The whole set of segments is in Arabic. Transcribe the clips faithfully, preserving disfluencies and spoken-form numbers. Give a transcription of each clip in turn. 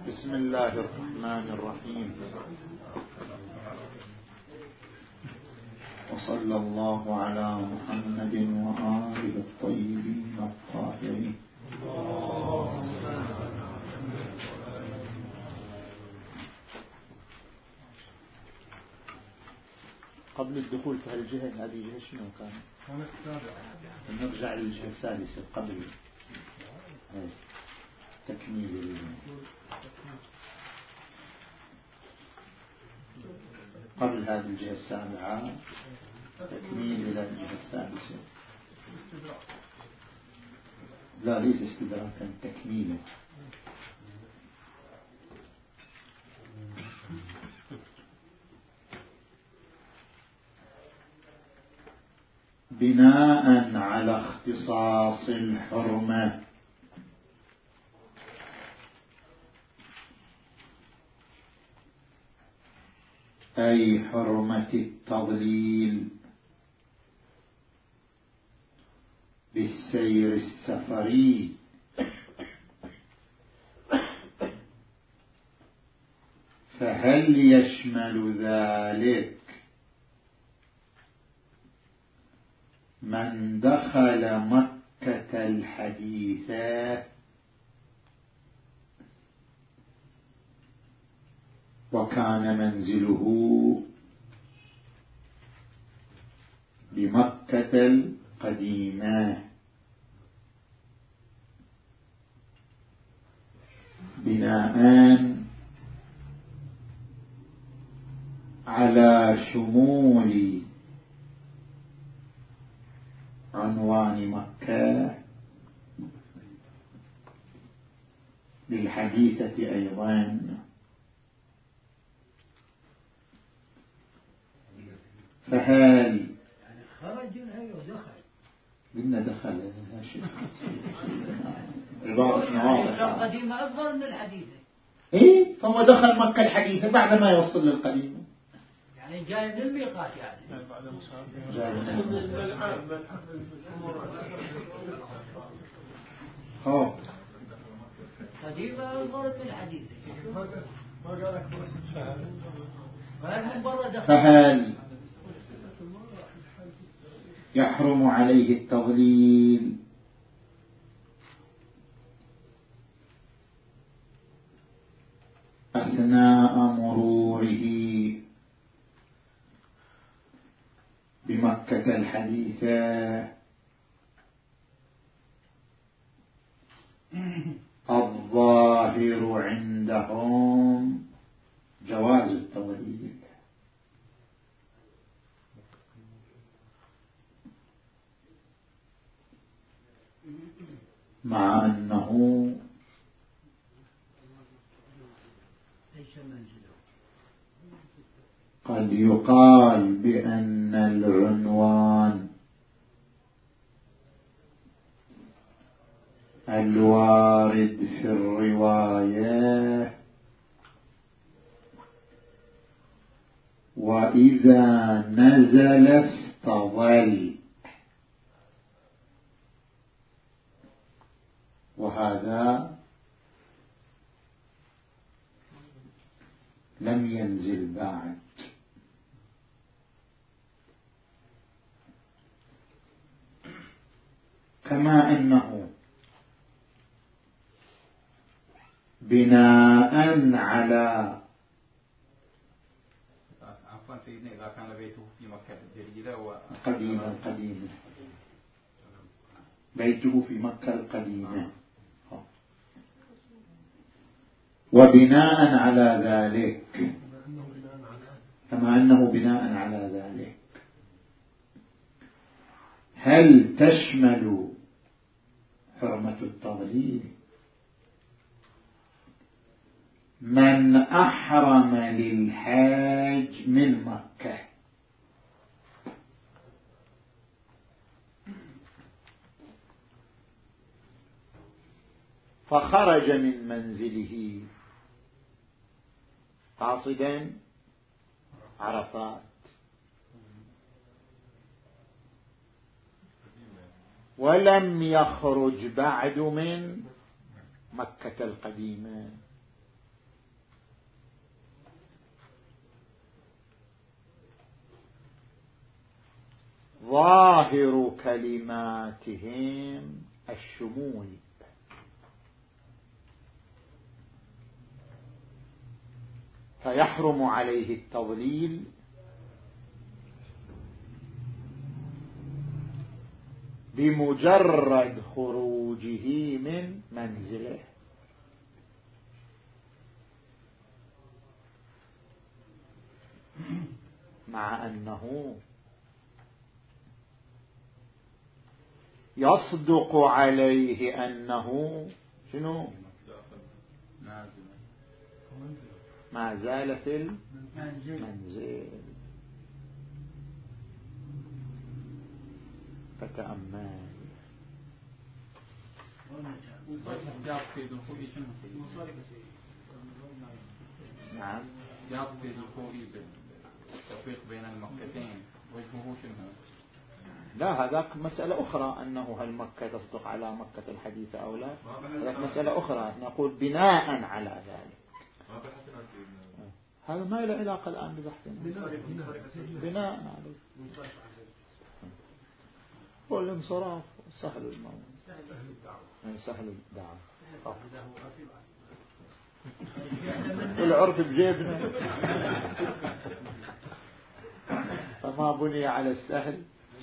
بسم الله الرحمن الرحيم. وصلى الله على محمد وآله الطيبين الطاهرين. قبل الدخول في هالجهة، هذه جهة شنو كان؟ كانت السابعة. نرجع للجهة السادسة قبل تكميل. قبل هذه الجهة السابعة تكميل إلى الجهة السادسة. لا، ليس استدراكا، تكميلا. بناء على اختصاص الحرمة أي حرمة التضليل بالسير السفري، فهل يشمل ذلك من دخل مكة الحديثة وكان منزله بمكة القديمة بناء على شمول عنوان مكة للحديثة أيضا؟ فهل خرج ودخل؟ قلنا دخل عبارة واضحة. القديمة أصغر من الحديثة. إيه، فهو دخل مكة الحديثة بعد ما يوصل للقديمة، يعني جاي من الميقات، يعني جاي من الميقات. أوه. قديمة أصغر من الحديثة. فهل يحرم عليه التضليل أثناء مروره بمكة الحديثة؟ الظاهر عندهم جواز التضليل، مع أنه قد يقال بأن العنوان الوارد في الرواية وإذا نزل استظل، وهذا لم ينزل بعد. كما أنه بناء على عفوا سيدنا إذا كان بيته في مكة الجديدة القديمة القديمة بيته في مكة القديمة، وبناء على ذلك كما أنه بناء على ذلك هل تشمل حرمة التضليل من أحرم للحاج من مكة فخرج من منزله قاصدا عرفات ولم يخرج بعد من مكة القديمة، ظاهر كلماتهم الشمول، فيحرم عليه التضليل بمجرد خروجه من منزله، مع أنه يصدق عليه أنه شنو ما زال في المنزل. فتأمل. نعم. جاب في دخولي بالتفريق بين المكتين وجهه شنو؟ لا، هذاك مسألة أخرى، أنه هل مكة تصدق على مكة الحديثة أو لا، هذاك مسألة أخرى. نقول بناء على ذلك، هذا ما له علاقة الآن ببحثنا. بناء عليه والانصراف سهل الموت، سهل الدعوة، العرف بجيبنا، فما بني على السهل.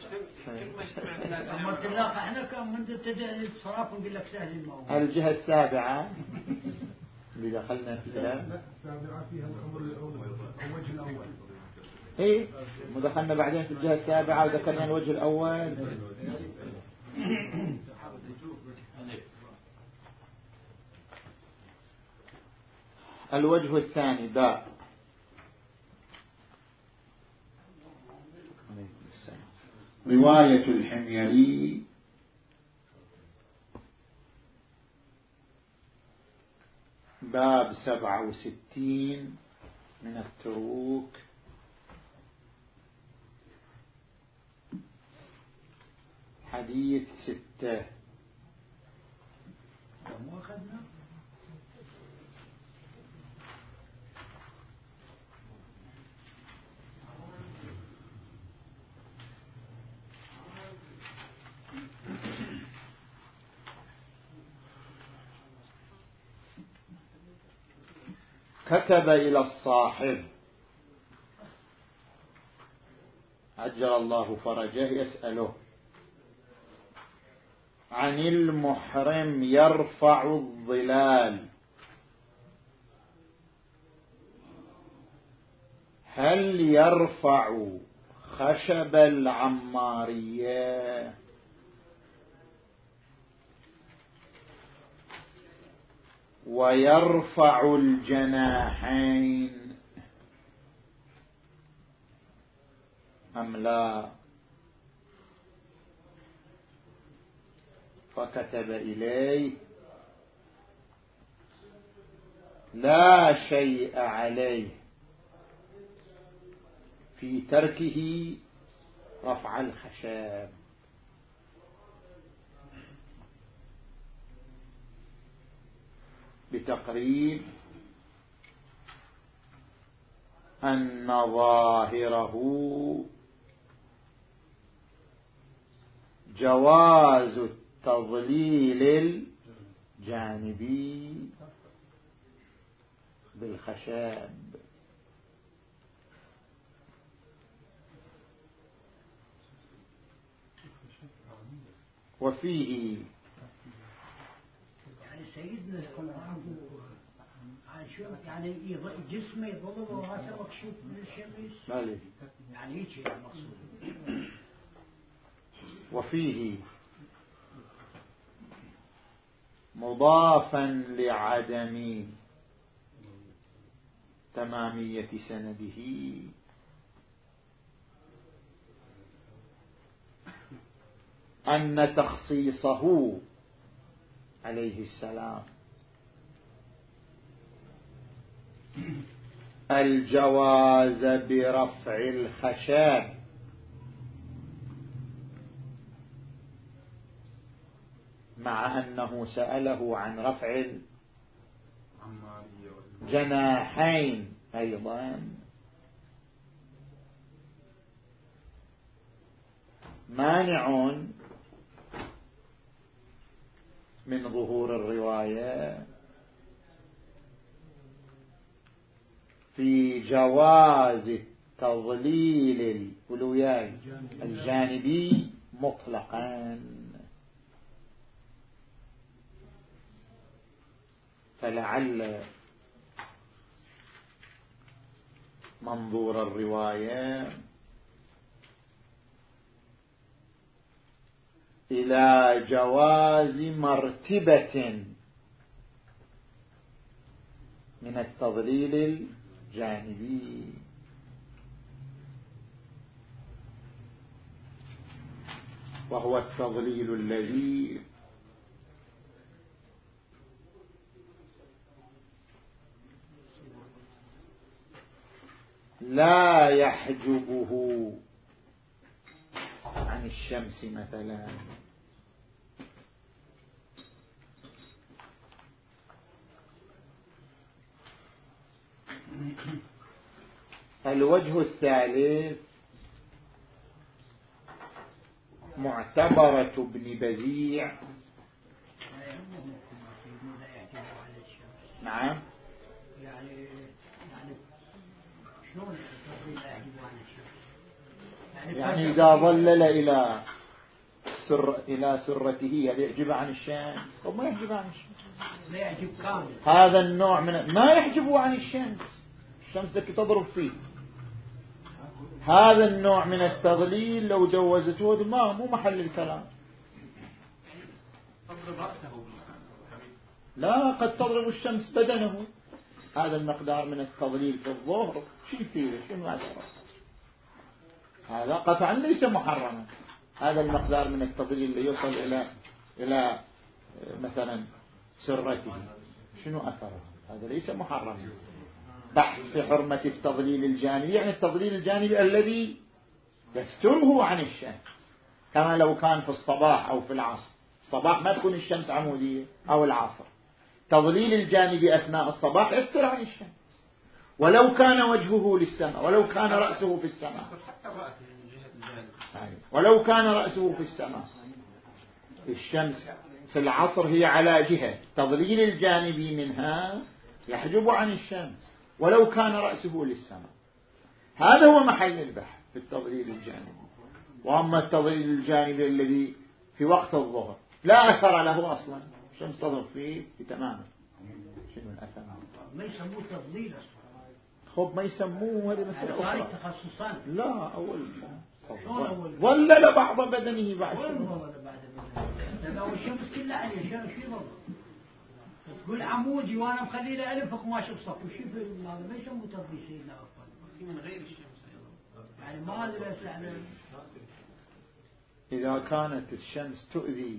أما تلاقى احنا كم منذ تدعي الانصراف ونقول لك سهل الموت. الجهة السابعة اللي دخلنا فيها، السابعة فيها الأمر الأول، الوجه الأول. ايه، ودخلنا بعدين في الجهة السابعة وذكرنا الوجه الأول. الوجه الثاني باء، رواية الحميري باب سبعة وستين من التروك، حديث ستة. كتب إلى الصاحب عجل الله فرجه يسأله عن المحرم يرفع الظلال، هل يرفع خشب العمارية ويرفع الجناحين أم لا؟ فكتب إليه لا شيء عليه في تركه رفع الخشب، بتقريب أن ظاهره جواز التضليل الجانبي بالخشب. وفيه يعني سيدنا يعني جسمه يظل وراسه مكشوف من الشمس، يعني هيك المقصود. وفيه مضافا لعدم تمامية سنده أن تخصيصه عليه السلام الجواز برفع الخشب مع أنه سأله عن رفع الجناحين أيضا، مانع من ظهور الرواية في جواز تضليل الألوية الجانبي مطلقا. فلعل منظور الرواية إلى جواز مرتبة من التضليل الجانبي، وهو التضليل الذي لا يحجبه عن الشمس مثلا. الوجه الثالث معتبرة ابن بزيع. نعم. يعني يعني شلون التضليل لا يعجب عن الشمس؟ يعني, يعني إذا ظلل إلى سر إلى سرته هل يحجب عن الشمس أو ما يحجب عن الشمس؟ لا يعجب كامل. هذا النوع من ما يحجبه عن الشمس، الشمس ذكي تضرب فيه. هذا النوع من التضليل لو جوزته ما مو محل الكلام. لا، قد تضرب الشمس بدنه. هذا المقدار من التضليل في الظهر شو فيه؟ شو ما ترى؟ هذا قطعا ليس محرما. هذا المقدار من التضليل اللي يوصل إلى إلى مثلا سرته شنو أثره؟ هذا ليس محرما. بحث في حرمة التضليل الجانبي يعني التضليل الجانبي الذي يستره عن الشمس، كما لو كان في الصباح أو في العصر. الصباح ما تكون الشمس عمودية، أو العصر تضليل الجانبي أثناء الصباح يستر عن الشمس، ولو كان وجهه للسماء، ولو كان رأسه في السماء، ولو كان رأسه في السماء. الشمس في العصر هي على جهة، تضليل الجانبي منها يحجب عن الشمس ولو كان رأسه للسماء. هذا هو محل البحث في التضليل الجانبي. وأما التضليل الجانبي الذي في وقت الظهر لا أثر له أصلا، الشمس تضرب فيه تماما، شنو الأثر؟ ما يسموه تضليل أصلا. خب ما يسموه، هذه مسألة أخرى. تخصصان. لا، أول ظلل بعض بدنه بعد وين ظلل بعد بدنه؟ لو الشمس كلها عليه شمس شو ظلل؟ تقول عمودي وأنا مخليه له ألف وماشي بصف وشي في هذا ما يسموه تضليل سيدنا أفضل. من غير الشمس أيضا. يعني ما أدري بس يعني. إذا كانت الشمس تؤذي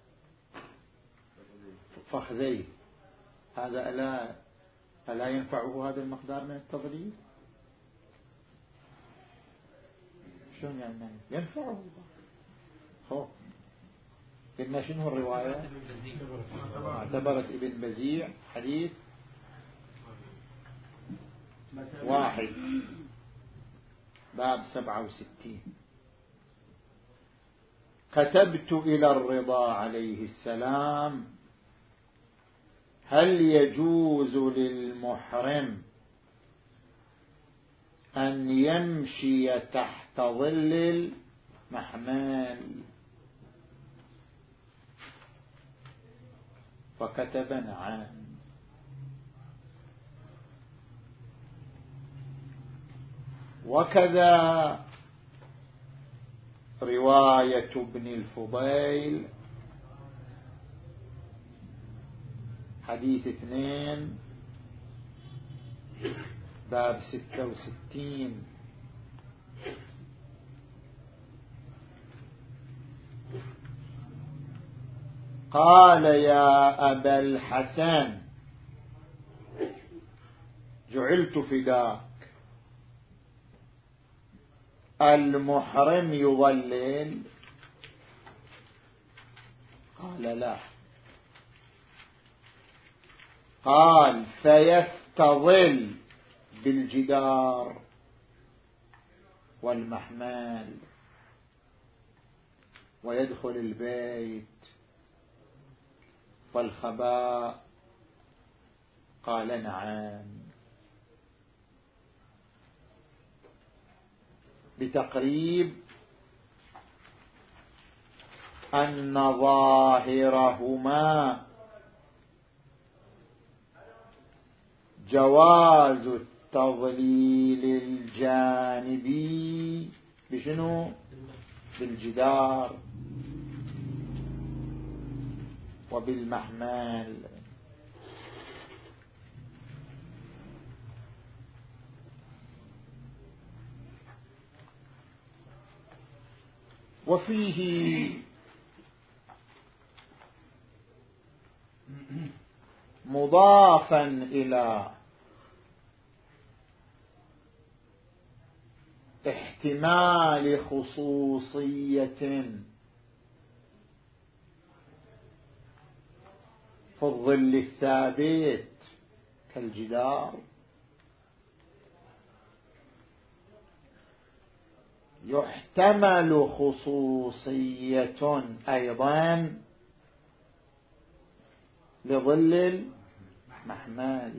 فخذيه هذا ألا ألا ينفعه هذا المقدار من التضليل؟ شلون يعني ينفعه؟ خو قلنا شنو الرواية؟ اعتبرت ابن بزيع حديث واحد باب سبعة وستين. كتبت إلى الرضا عليه السلام: هل يجوز للمحرم أن يمشي تحت ظل المحمال؟ فكتب: نعم. وكذا رواية ابن الفضيل حديث اثنين باب ستة وستين. قال: يا أبا الحسن جعلت فداك، المحرم يظلل؟ قال: لا. قال: فيستظل بالجدار والمحمال. ويدخل البيت والخباء؟ قال نعم، بتقريب أن ظاهرهما جواز التضليل الجانبي بشنو؟ بالجدار وبالمحمل. وفيه مضافا إلى احتمال خصوصية في الظل الثابت كالجدار، يحتمل خصوصية أيضا لظل المحمل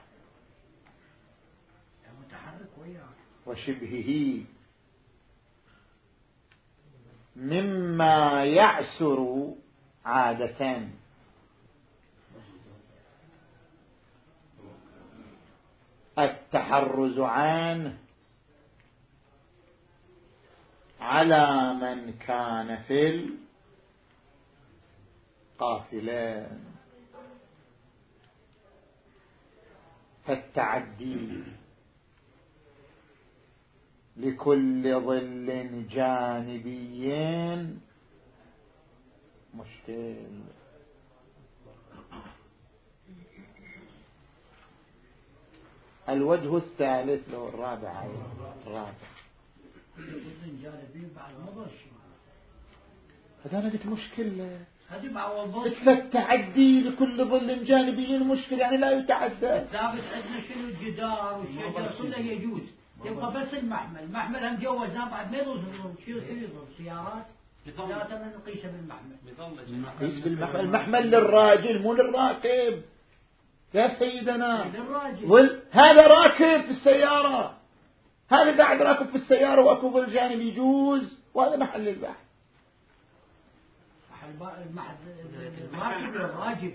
وشبهه مما يعسر عادة التحرز عنه على من كان في القافلة، فالتعدي لكل ظل جانبي مشكل. الوجه الثالث له الرابع الرابع هذا أنا قلت مشكلة. التعدي لكل ظل جانبي مشكل، يعني لا يتعدى. ثابت عندنا شنو الجدار والشجر كله يجوز، يبقى بس المحمل. المحمل هم جوزناه بعد ما يضل شو يضل سيارات ثلاثة من نقيسه بالمحمل. نقيس بالمحمل. المحمل للراجل مو للراكب يا سيدنا. للراجل. هذا راكب في السيارة، هذا قاعد راكب في السيارة واكو ظل جانبي يجوز، وهذا محل البحث. الراكب للراجل،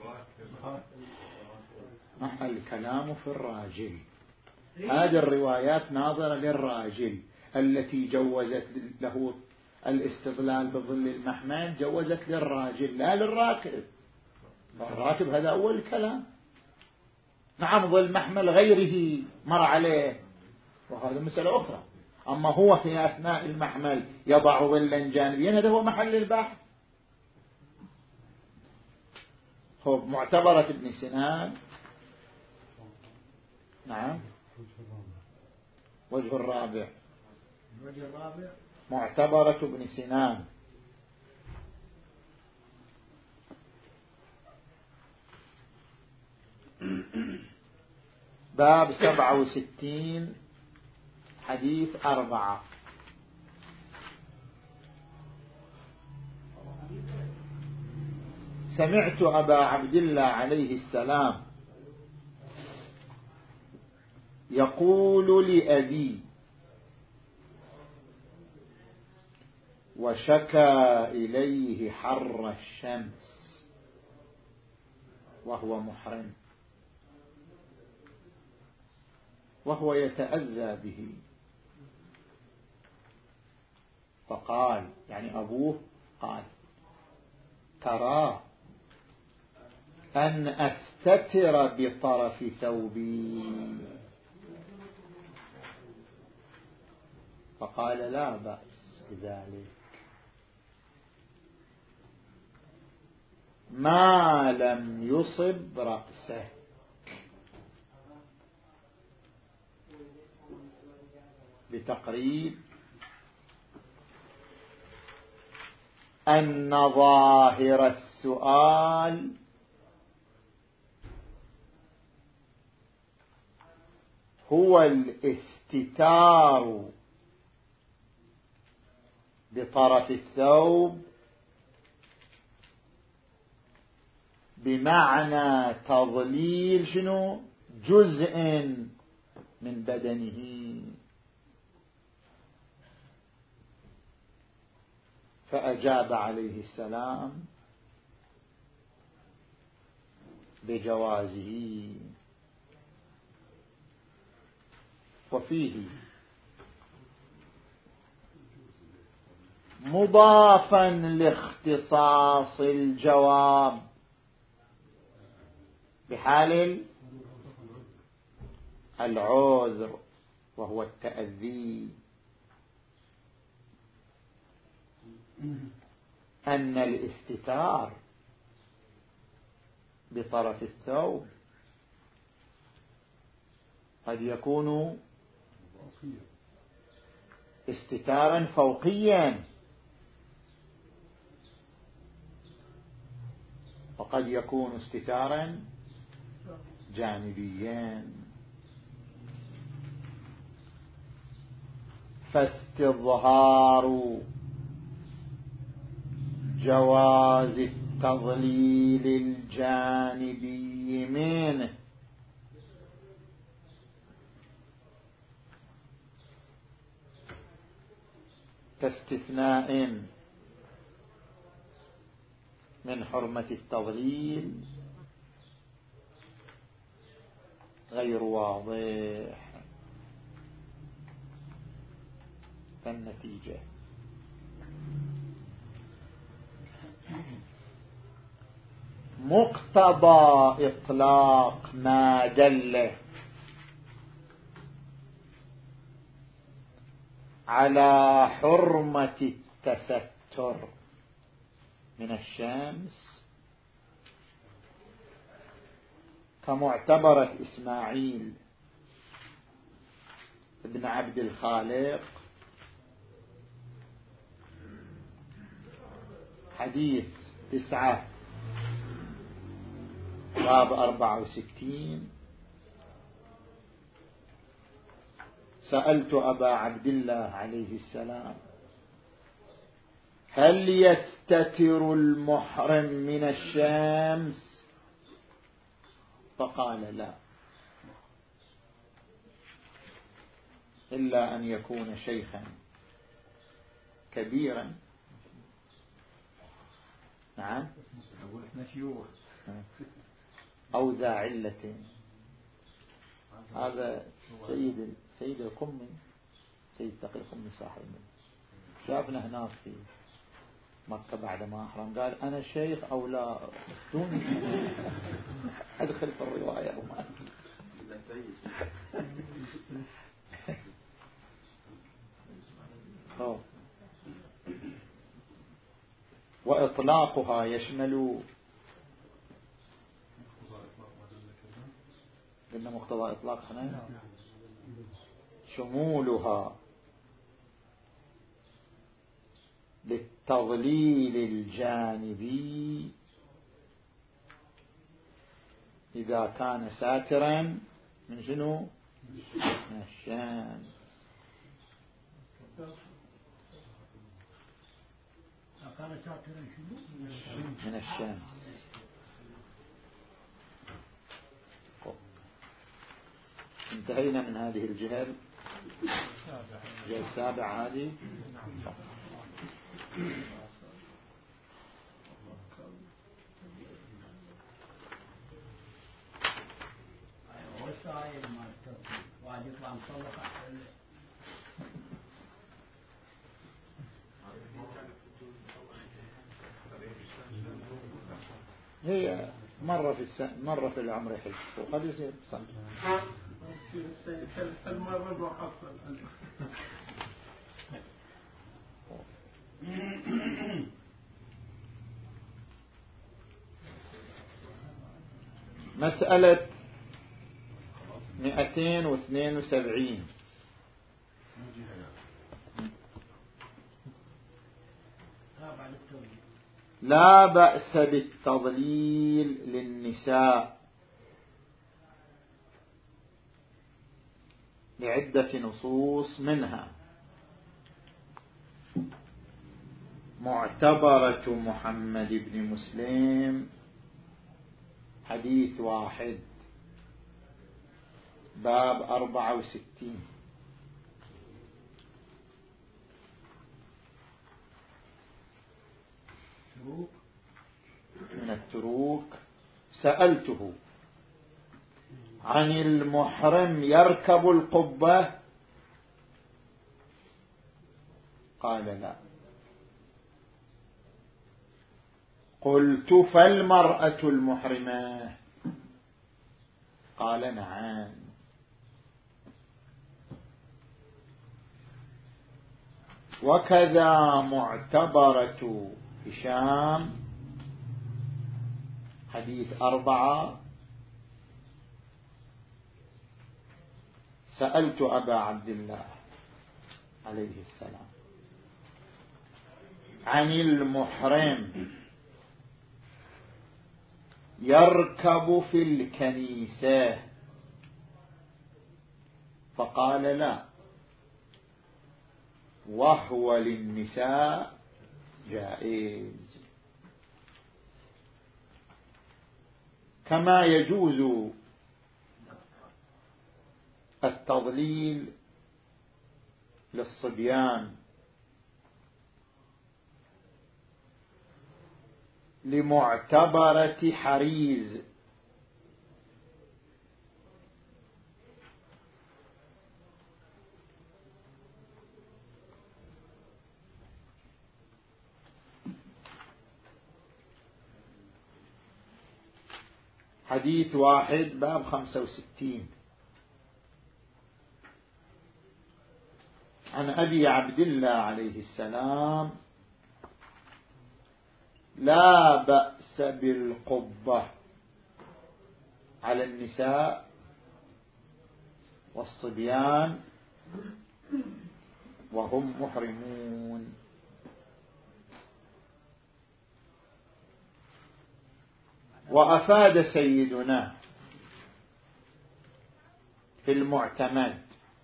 محل كلامه في الراجل. هذه الروايات ناظرة للراجل التي جوزت له الاستظلال بظل المحمل، جوزت للراجل لا للراكب. الراكب هذا أول الكلام. نعم ظل محمل غيره مر عليه وهذا مسألة أخرى، أما هو في أثناء المحمل يضع ظلا جانبيا هذا هو محل البحث. هو معتبرة ابن سنان. نعم وجه الرابع الوجه الرابع معتبرة ابن سنان باب سبعة وستين حديث أربعة. سمعت أبا عبد الله عليه السلام يقول لأبي وشكى إليه حر الشمس وهو محرم وهو يتأذى به، فقال يعني أبوه قال ترى أن أستتر بطرف ثوبي؟ فقال لا بأس بذلك ما لم يصب رأسه. بتقريب أن ظاهر السؤال هو الاستتار بطرف الثوب بمعنى تضليل شنو جزء من بدنه. فأجاب عليه السلام بجوازه. وفيه مضافا لاختصاص الجواب بحال العذر وهو التأذي، أن الاستتار بطرف الثوب قد يكون استتارا فوقيا وقد يكون استتارا جانبيا. فاستظهار جواز التضليل الجانبي منه كاستثناء من حرمة التضليل غير واضح. فالنتيجة مقتضى إطلاق ما دل على حرمة التستر من الشمس كمعتبرة إسماعيل ابن عبد الخالق حديث تسعة باب أربعة وستين: سألت أبا عبد الله عليه السلام هل يستتر المحرم من الشمس؟ فقال لا، إلا أن يكون شيخا كبيرا. نعم، أو ذا علة. هذا سيد سيد القمي، سيد تقي القمي صاحب شافنا هناك في مكة بعد ما أحرم قال أنا شيخ أو لا دوني أدخل في الرواية وما وإطلاقها يشمل قلنا مقتضى إطلاق هنا شمولها للتضليل الجانبي إذا كان ساترا من شنو؟ من الشمس. من الشمس. انتهينا من هذه الجهة. الجهة السابعة هذه. هي مرة في السنة مرة في العمر يحج وقد يصير صنع. المرة خاصة. مسألة مئتين واثنين وسبعين. لا بأس بالتضليل للنساء لعدة نصوص، منها معتبرة محمد بن مسلم حديث واحد باب أربعة وستين. من التروك: سألته عن المحرم يركب القبة؟ قال لا. قلت: فالمرأة المحرمة؟ قال: نعم. وكذا معتبرة هشام حديث أربعة: سألت أبا عبد الله عليه السلام عن المحرم يركب في الكنيسة؟ فقال: لا، وهو للنساء جائز، كما يجوز التضليل للصبيان لمعتبرة حريز. حديث واحد باب خمسة وستين. عن أبي عبد الله عليه السلام: لا بأس بالقبة على النساء والصبيان وهم محرمون. وأفاد سيدنا في المعتمد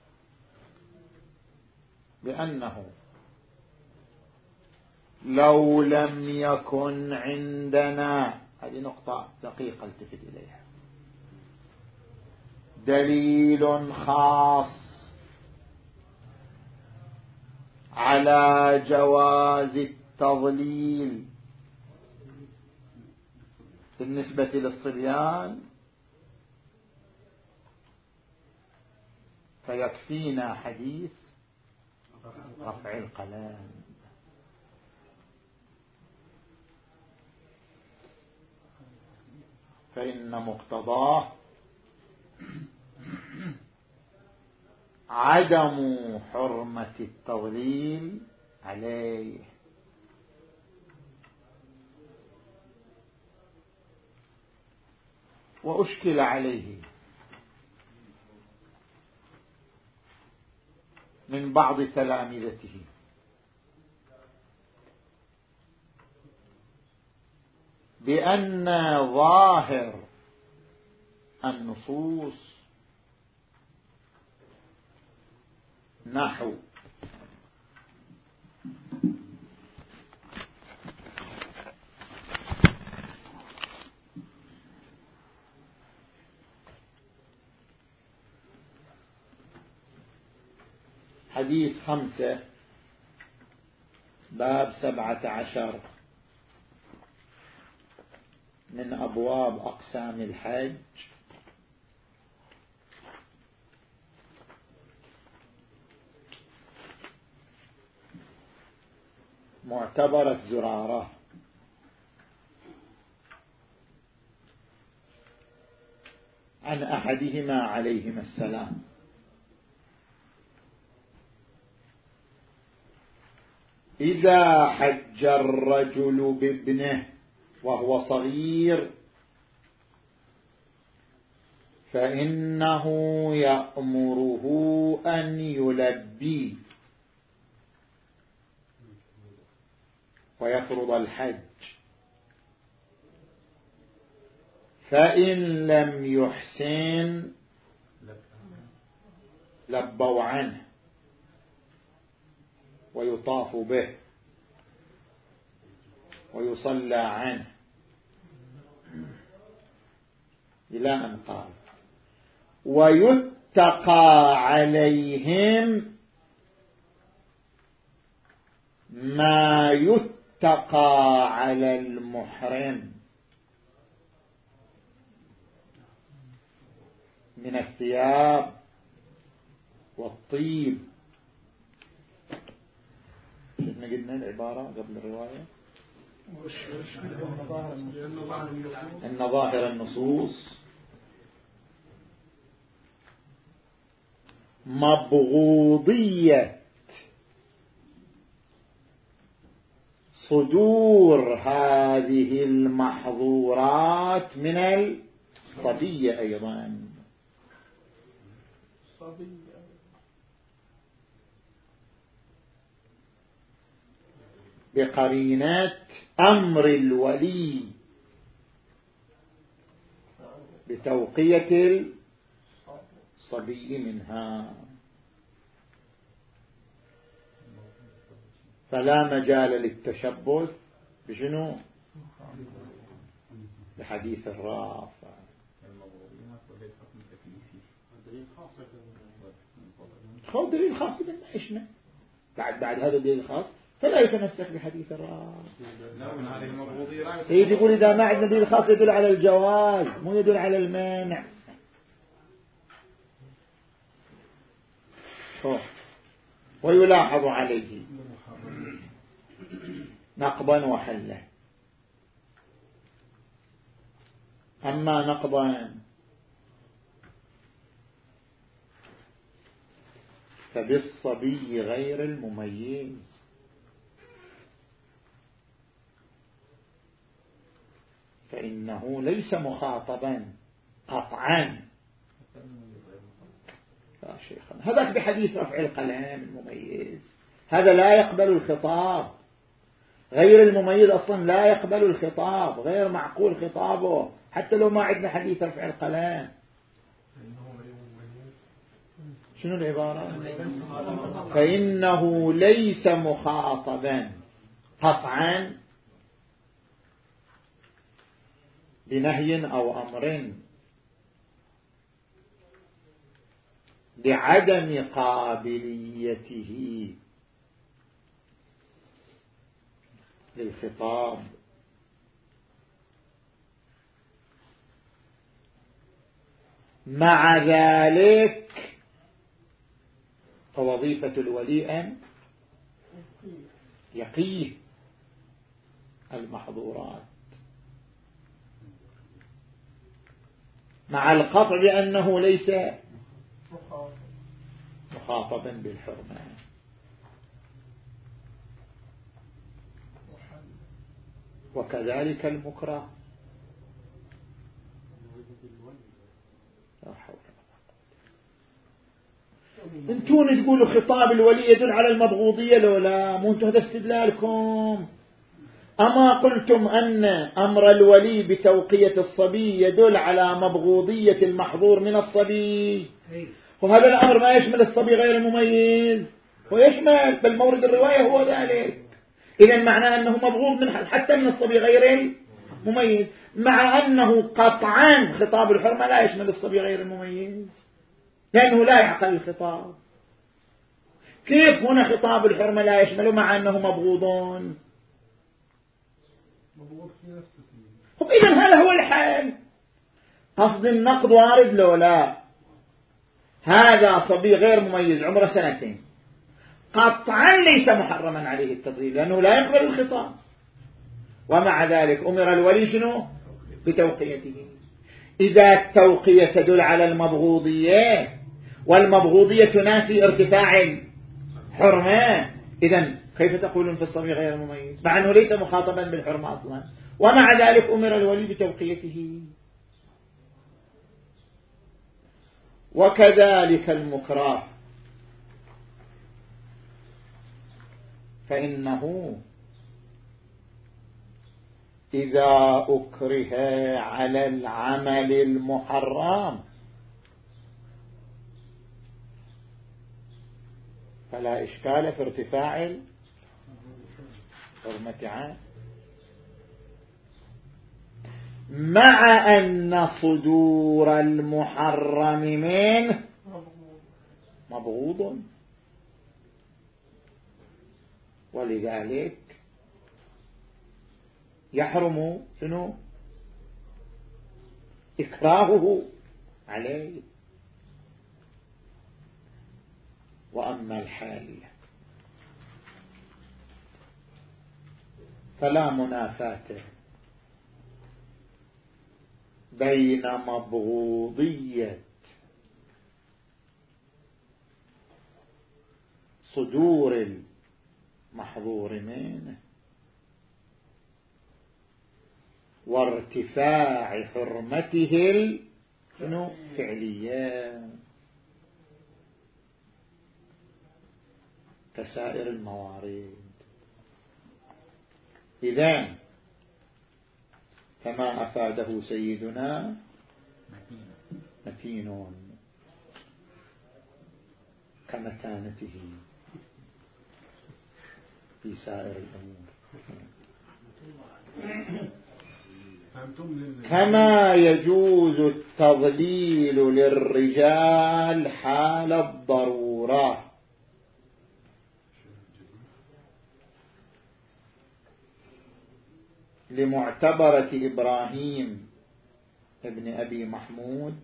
بأنه لو لم يكن عندنا، هذه نقطة دقيقة التفت إليها، دليل خاص على جواز التضليل بالنسبة للصبيان، فيكفينا حديث رفع القلم. فإن مقتضاه عدم حرمة التضليل عليه. وأشكل عليه من بعض تلامذته بأن ظاهر النصوص نحو حديث خمسة باب سبعة عشر من أبواب أقسام الحج: معتبرة زرارة: عن أحدهما عليهما السلام: إذا حج الرجل بابنه وهو صغير فإنه يأمره أن يلبي ويفرض الحج، فإن لم يحسن لبوا عنه ويطاف به. ويصلى عنه إلى أن قال ويتقى عليهم ما يتقى على المحرم من الثياب والطيب. شفنا قلنا العبارة قبل الرواية أن ظاهر النصوص مبغوضية صدور هذه المحظورات من الصبية أيضا. بقرينة أمر الولي بتوقية الصبي منها، فلا مجال للتشبث بشنو؟ بحديث الرافع. خذ دليل خاص بنا إيشنا بعد بعد هذا الدليل الخاص فلا يتمسك بحديث الرافع. سيد يقول إذا ما عندنا دليل خاص يدل على الجواز مو يدل على المانع. ويلاحظ عليه نقضا وحلا. أما نقضا فبالصبي غير المميز، فإنه ليس مخاطبا قطعا. يا شيخنا هذاك بحديث رفع القلم المميز، هذا لا يقبل الخطاب. غير المميز أصلا لا يقبل الخطاب، غير معقول خطابه حتى لو ما عندنا حديث رفع القلم. شنو العبارة؟ فإنه ليس مخاطبا قطعا بنهي أو أمر بعدم قابليته للخطاب. مع ذلك فوظيفة الولي أن يقيه المحظورات مع القطع بأنه ليس مخاطبا بالحرمة. وكذلك المكره. لا حول ولا قوة. انتون تقولوا خطاب الولي يدل على المبغوضية لو لا مو انتم هذا استدلالكم. أما قلتم أن أمر الولي بتوقية الصبي يدل على مبغوضية المحظور من الصبي، وهذا الأمر ما يشمل الصبي غير المميز ويشمل بل مورد الرواية هو ذلك. إذن معناه أنه مبغوض من حتى من الصبي غير المميز، مع أنه قطعا خطاب الحرمة لا يشمل الصبي غير المميز لأنه لا يعقل الخطاب. كيف هنا خطاب الحرمة لا يشمله مع أنه مبغوضون؟ إذن هذا هو الحال. قصد النقد وارد لو لا. هذا صبي غير مميز عمره سنتين قطعا ليس محرما عليه التطهير لأنه لا يقبل الخطاب، ومع ذلك أمر الولي شنو؟ بتوقيته. إذا التوقية تدل على المبغوضية والمبغوضية تنافي ارتفاع الحرمة، إذن كيف تقولون في الصبي غير مميز مع أنه ليس مخاطبا بالحرمة أصلا، ومع ذلك أمر الولي بتوقيته. وكذلك المكره فإنه إذا أكره على العمل المحرم فلا إشكال في ارتفاع الحرمة عنه. مع أن صدور المحرم منه مبغوض، ولذلك يحرم شنو؟ إكراهه عليه. وأما الحال فلا منافاة بين مبغوضية صدور المحظور منه وارتفاع حرمته الفعلية كسائر الموارد. إذن كما أفاده سيدنا متين كمتانته في سائر الأمور، كما يجوز التضليل للرجال حال الضرورة لمعتبرة إبراهيم ابن أبي محمود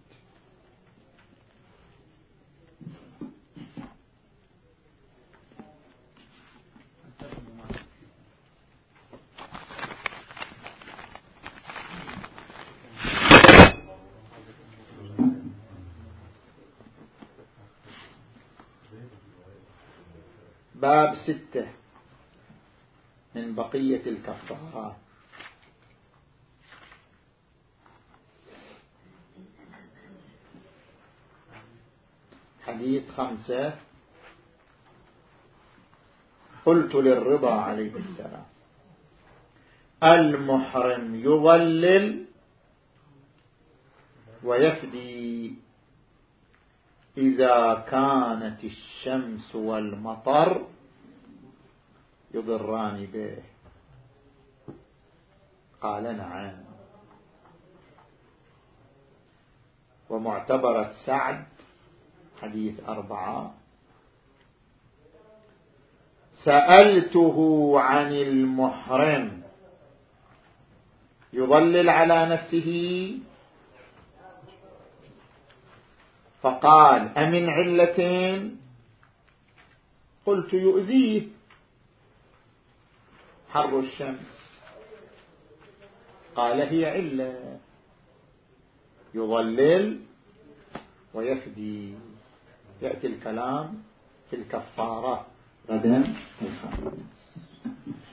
باب ستة من بقية الكفارات. حديث خمسة. قلت للرضا عليه السلام: المحرم يظلل ويفدي إذا كانت الشمس والمطر يضران به. قال: نعم. ومعتبرة سعد حديث أربعة: سألته عن المحرم يظلل على نفسه فقال: أمن علة؟ قلت: يؤذيه حر الشمس. قال: هي علة، يظلل ويفدي. يأتي الكلام في الكفارة غدا الخميس.